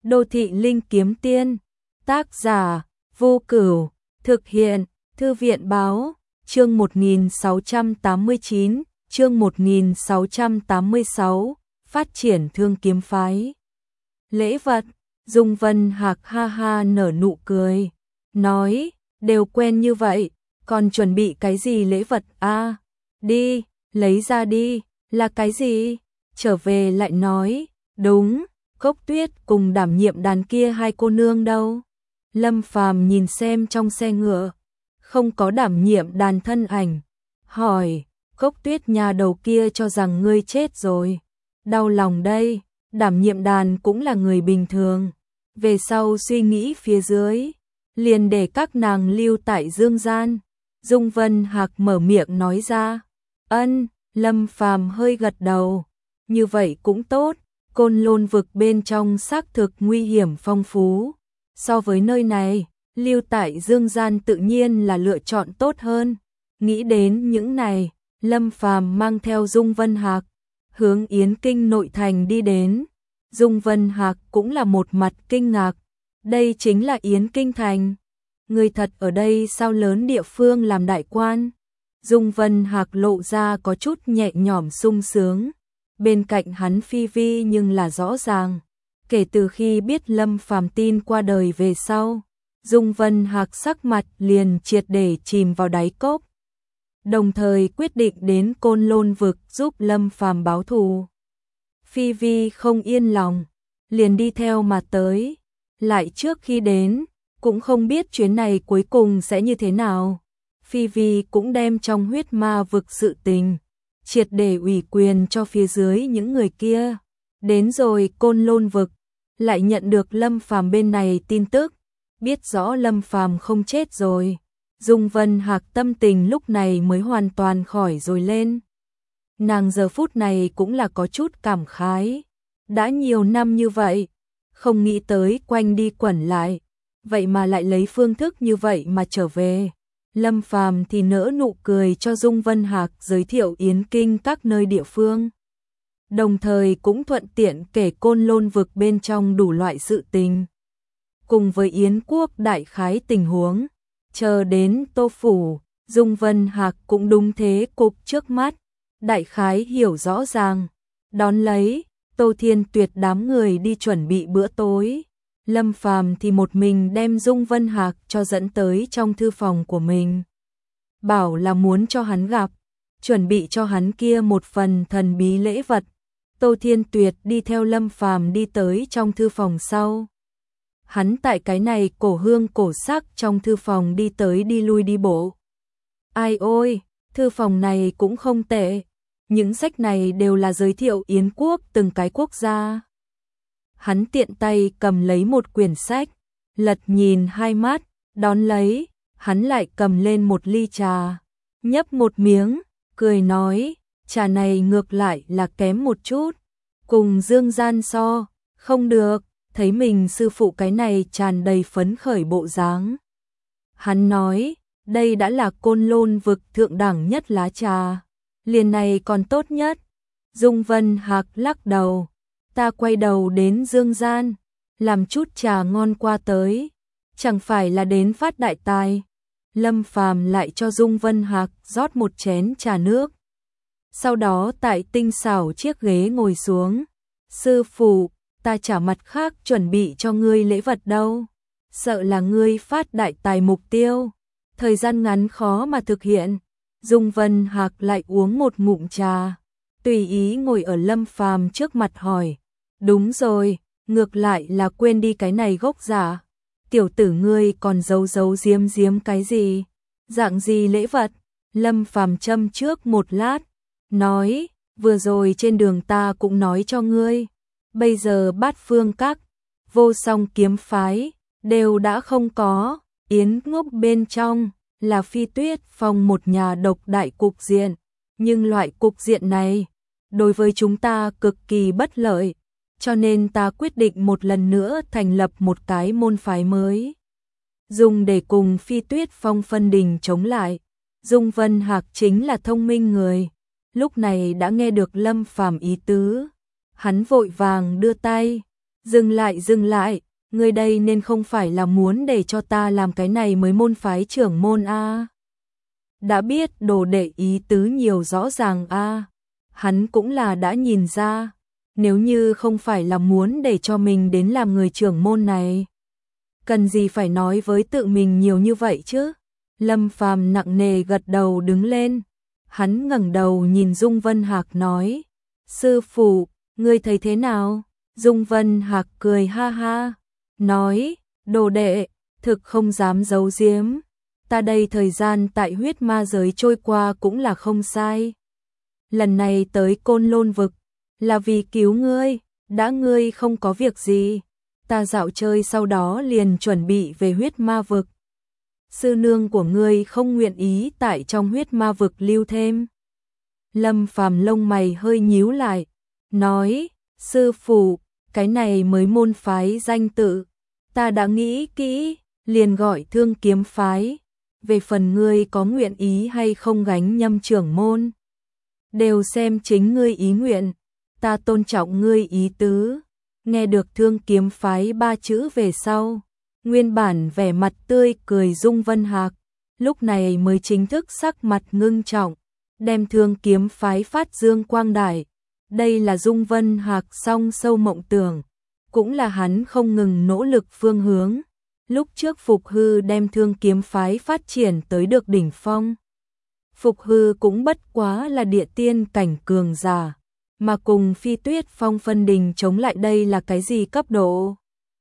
Đô thị linh kiếm tiên, tác giả, Vô Cửu, thực hiện, Thư viện báo, chương 1689, chương 1686, phát triển thương kiếm phái. Lễ vật, Dung Vân Hạc ha ha nở nụ cười, nói, đều quen như vậy, còn chuẩn bị cái gì lễ vật a? Đi, lấy ra đi, là cái gì? Trở về lại nói, đúng, Cốc Tuyết cùng đảm nhiệm đàn kia hai cô nương đâu? Lâm Phàm nhìn xem trong xe ngựa, không có đảm nhiệm đàn thân ảnh, hỏi, Cốc Tuyết nhà đầu kia cho rằng ngươi chết rồi. Đau lòng đây, đảm nhiệm đàn cũng là người bình thường. Về sau suy nghĩ phía dưới, liền để các nàng lưu tại dương gian. Dung Vân Hạc mở miệng nói ra, ân, Lâm Phàm hơi gật đầu, như vậy cũng tốt, Côn Lôn vực bên trong xác thực nguy hiểm phong phú. So với nơi này, lưu tại dương gian tự nhiên là lựa chọn tốt hơn. Nghĩ đến những này, Lâm Phàm mang theo Dung Vân Hạc, hướng Yến Kinh nội thành đi đến. Dung Vân Hạc cũng là một mặt kinh ngạc, đây chính là Yến Kinh thành. Người thật ở đây sao lớn địa phương làm đại quan? Dung Vân Hạc lộ ra có chút nhẹ nhõm sung sướng. Bên cạnh hắn Phi Vi nhưng là rõ ràng. Kể từ khi biết Lâm Phàm tin qua đời về sau, Dung Vân Hạc sắc mặt liền triệt để chìm vào đáy cốc. Đồng thời quyết định đến Côn Lôn vực giúp Lâm Phàm báo thù. Phi Vi không yên lòng, liền đi theo mà tới. Lại trước khi đến, cũng không biết chuyến này cuối cùng sẽ như thế nào. Phi Vi cũng đem trong huyết ma vực sự tình, triệt để ủy quyền cho phía dưới những người kia. Đến rồi Côn Lôn vực, lại nhận được Lâm Phàm bên này tin tức, biết rõ Lâm Phàm không chết rồi. Dung Vân Hạc tâm tình lúc này mới hoàn toàn khỏi rồi lên. Nàng giờ phút này cũng là có chút cảm khái. Đã nhiều năm như vậy, không nghĩ tới quanh đi quẩn lại, vậy mà lại lấy phương thức như vậy mà trở về. Lâm Phàm thì nỡ nụ cười cho Dung Vân Hạc giới thiệu Yến Kinh các nơi địa phương. Đồng thời cũng thuận tiện kể Côn Lôn vực bên trong đủ loại sự tình. Cùng với Yến quốc đại khái tình huống, chờ đến Tô Phủ, Dung Vân Hạc cũng đúng thế cục trước mắt, đại khái hiểu rõ ràng. Đón lấy, Tô Thiên Tuyệt đám người đi chuẩn bị bữa tối. Lâm Phàm thì một mình đem Dung Vân Hạc cho dẫn tới trong thư phòng của mình. Bảo là muốn cho hắn gặp, chuẩn bị cho hắn kia một phần thần bí lễ vật. Tô Thiên Tuyệt đi theo Lâm Phàm đi tới trong thư phòng sau. Hắn tại cái này cổ hương cổ sắc trong thư phòng đi tới đi lui đi bộ. Ai ôi, thư phòng này cũng không tệ. Những sách này đều là giới thiệu Yến quốc từng cái quốc gia. Hắn tiện tay cầm lấy một quyển sách, lật nhìn hai mắt, đón lấy, hắn lại cầm lên một ly trà, nhấp một miếng, cười nói, trà này ngược lại là kém một chút, cùng dương gian so, không được, thấy mình sư phụ cái này tràn đầy phấn khởi bộ dáng. Hắn nói, đây đã là Côn Lôn vực thượng đẳng nhất lá trà, liền này còn tốt nhất. Dung Vân Hạc lắc đầu, ta quay đầu đến dương gian, làm chút trà ngon qua tới, chẳng phải là đến phát đại tài. Lâm Phàm lại cho Dung Vân Hạc rót một chén trà nước. Sau đó tại tinh xảo chiếc ghế ngồi xuống. Sư phụ, ta trả mặt khác chuẩn bị cho ngươi lễ vật đâu. Sợ là ngươi phát đại tài mục tiêu. Thời gian ngắn khó mà thực hiện. Dung Vân Hạc lại uống một ngụm trà, tùy ý ngồi ở Lâm Phàm trước mặt hỏi. Đúng rồi, ngược lại là quên đi cái này gốc giả. Tiểu tử ngươi còn giấu giấu giếm giếm cái gì? Dạng gì lễ vật? Lâm Phàm châm trước một lát, nói, vừa rồi trên đường ta cũng nói cho ngươi. Bây giờ Bát Phương Các, Vô Song kiếm phái, đều đã không có. Yến ngốc bên trong, là Phi Tuyết Phong một nhà độc đại cục diện. Nhưng loại cục diện này, đối với chúng ta cực kỳ bất lợi. Cho nên ta quyết định một lần nữa thành lập một cái môn phái mới, dùng để cùng Phi Tuyết Phong phân đình chống lại. Dung Vân Hạc chính là thông minh người, lúc này đã nghe được Lâm Phàm ý tứ, hắn vội vàng đưa tay, Dừng lại, ngươi đây nên không phải là muốn để cho ta làm cái này mới môn phái trưởng môn a? Đã biết đồ đệ ý tứ nhiều rõ ràng a. Hắn cũng là đã nhìn ra, nếu như không phải là muốn để cho mình đến làm người trưởng môn này, cần gì phải nói với tự mình nhiều như vậy chứ? Lâm Phàm nặng nề gật đầu đứng lên, hắn ngẩng đầu nhìn Dung Vân Hạc nói, sư phụ, ngươi thấy thế nào? Dung Vân Hạc cười ha ha, nói, đồ đệ, thực không dám giấu giếm, ta đây thời gian tại huyết ma giới trôi qua cũng là không sai. Lần này tới Côn Lôn vực, là vì cứu ngươi, đã ngươi không có việc gì, ta dạo chơi sau đó liền chuẩn bị về huyết ma vực. Sư nương của ngươi không nguyện ý tại trong huyết ma vực lưu thêm. Lâm Phàm lông mày hơi nhíu lại, nói, sư phụ, cái này mới môn phái danh tự, ta đã nghĩ kỹ, liền gọi Thương Kiếm phái, về phần ngươi có nguyện ý hay không gánh nhâm trưởng môn, đều xem chính ngươi ý nguyện, ta tôn trọng ngươi ý tứ. Nghe được Thương Kiếm phái 3 chữ về sau, nguyên bản vẻ mặt tươi cười Dung Vân Hạc, lúc này mới chính thức sắc mặt ngưng trọng, đem Thương Kiếm phái phát dương quang đại. Đây là Dung Vân Hạc song sâu mộng tưởng, cũng là hắn không ngừng nỗ lực phương hướng. Lúc trước Phục Hư đem Thương Kiếm phái phát triển tới được đỉnh phong. Phục Hư cũng bất quá là địa tiên cảnh cường giả, mà cùng Phi Tuyết Phong phân đình chống lại đây là cái gì cấp độ?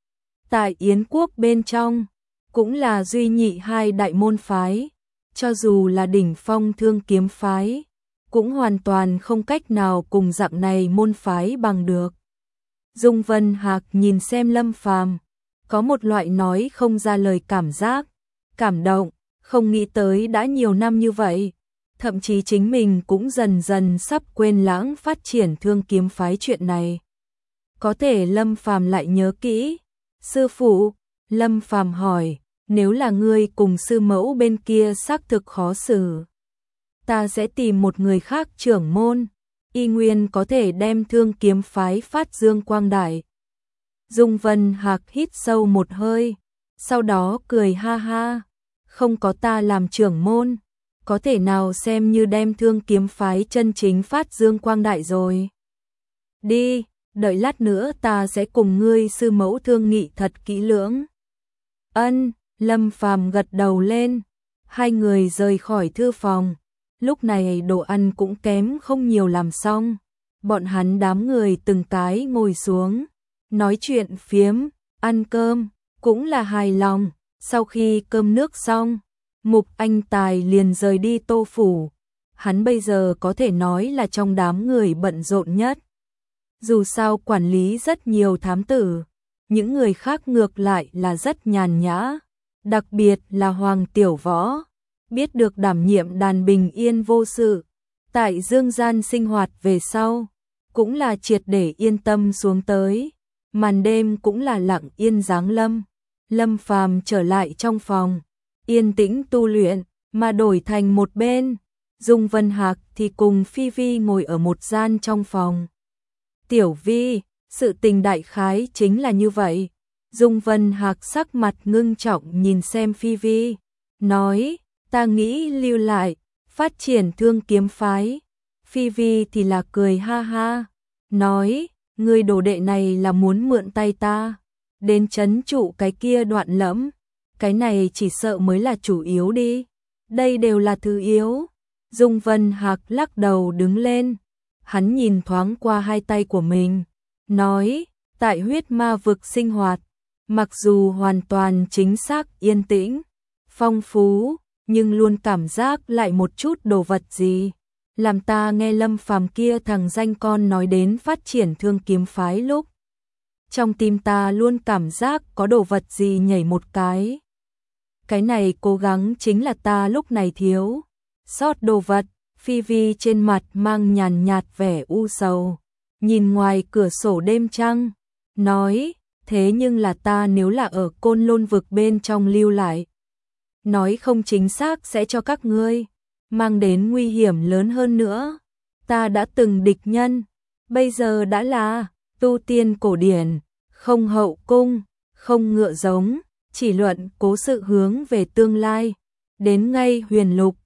Tại Yến quốc bên trong, cũng là duy nhị 2 đại môn phái, cho dù là đỉnh phong Thương Kiếm phái, cũng hoàn toàn không cách nào cùng dạng này môn phái bằng được. Dung Vân Hạc nhìn xem Lâm Phàm, có một loại nói không ra lời cảm giác, cảm động, không nghĩ tới đã nhiều năm như vậy, thậm chí chính mình cũng dần dần sắp quên lãng phát triển Thương Kiếm phái chuyện này. Có thể Lâm Phàm lại nhớ kỹ. Sư phụ, Lâm Phàm hỏi, nếu là ngươi cùng sư mẫu bên kia xác thực khó xử, ta sẽ tìm một người khác trưởng môn, y nguyên có thể đem Thương Kiếm phái phát dương quang đại. Dung Vân Hạc hít sâu một hơi, sau đó cười ha ha, không có ta làm trưởng môn, có thể nào xem như đem Thương Kiếm phái chân chính phát dương quang đại rồi. Đi, đợi lát nữa ta sẽ cùng ngươi sư mẫu thương nghị thật kỹ lưỡng. Ân, Lâm Phàm gật đầu lên, hai người rời khỏi thư phòng. Lúc này đồ ăn cũng kém không nhiều làm xong, bọn hắn đám người từng cái ngồi xuống, nói chuyện phiếm, ăn cơm, cũng là hài lòng. Sau khi cơm nước xong, Mục Anh Tài liền rời đi Tô phủ. Hắn bây giờ có thể nói là trong đám người bận rộn nhất. Dù sao quản lý rất nhiều thám tử, những người khác ngược lại là rất nhàn nhã, đặc biệt là Hoàng Tiểu Võ, biết được đảm nhiệm đàn bình yên vô sự, tại dương gian sinh hoạt về sau, cũng là triệt để yên tâm xuống tới, màn đêm cũng là lặng yên giáng lâm. Lâm Phàm trở lại trong phòng, yên tĩnh tu luyện, mà đổi thành một bên, Dung Vân Hạc thì cùng Phi Vi ngồi ở một gian trong phòng. Tiểu Vi, sự tình đại khái chính là như vậy. Dung Vân Hạc sắc mặt ngưng trọng nhìn xem Phi Vi, nói, ta nghĩ lưu lại, phát triển Thương Kiếm phái. Phi Vi thì là cười ha ha, nói, người đồ đệ này là muốn mượn tay ta, đến trấn trụ cái kia Đoạn Lẫm, cái này chỉ sợ mới là chủ yếu đi, đây đều là thứ yếu. Dung Vân Hạc lắc đầu đứng lên, hắn nhìn thoáng qua hai tay của mình, nói, tại huyết ma vực sinh hoạt, mặc dù hoàn toàn chính xác yên tĩnh, phong phú, nhưng luôn cảm giác lại một chút đồ vật gì. Làm ta nghe Lâm Phàm kia thằng danh con nói đến phát triển Thương Kiếm phái lúc, trong tim ta luôn cảm giác có đồ vật gì nhảy một cái. Cái này cố gắng chính là ta lúc này thiếu sót đồ vật. Phi Vi trên mặt mang nhàn nhạt vẻ u sầu, nhìn ngoài cửa sổ đêm trăng, nói, thế nhưng là ta nếu là ở Côn Lôn vực bên trong lưu lại, nói không chính xác sẽ cho các ngươi mang đến nguy hiểm lớn hơn nữa. Ta đã từng địch nhân, bây giờ đã là tu tiên cổ điển, không hậu cung, không ngựa giống, chỉ luận cố sự hướng về tương lai. Đến ngay Huyền Lục,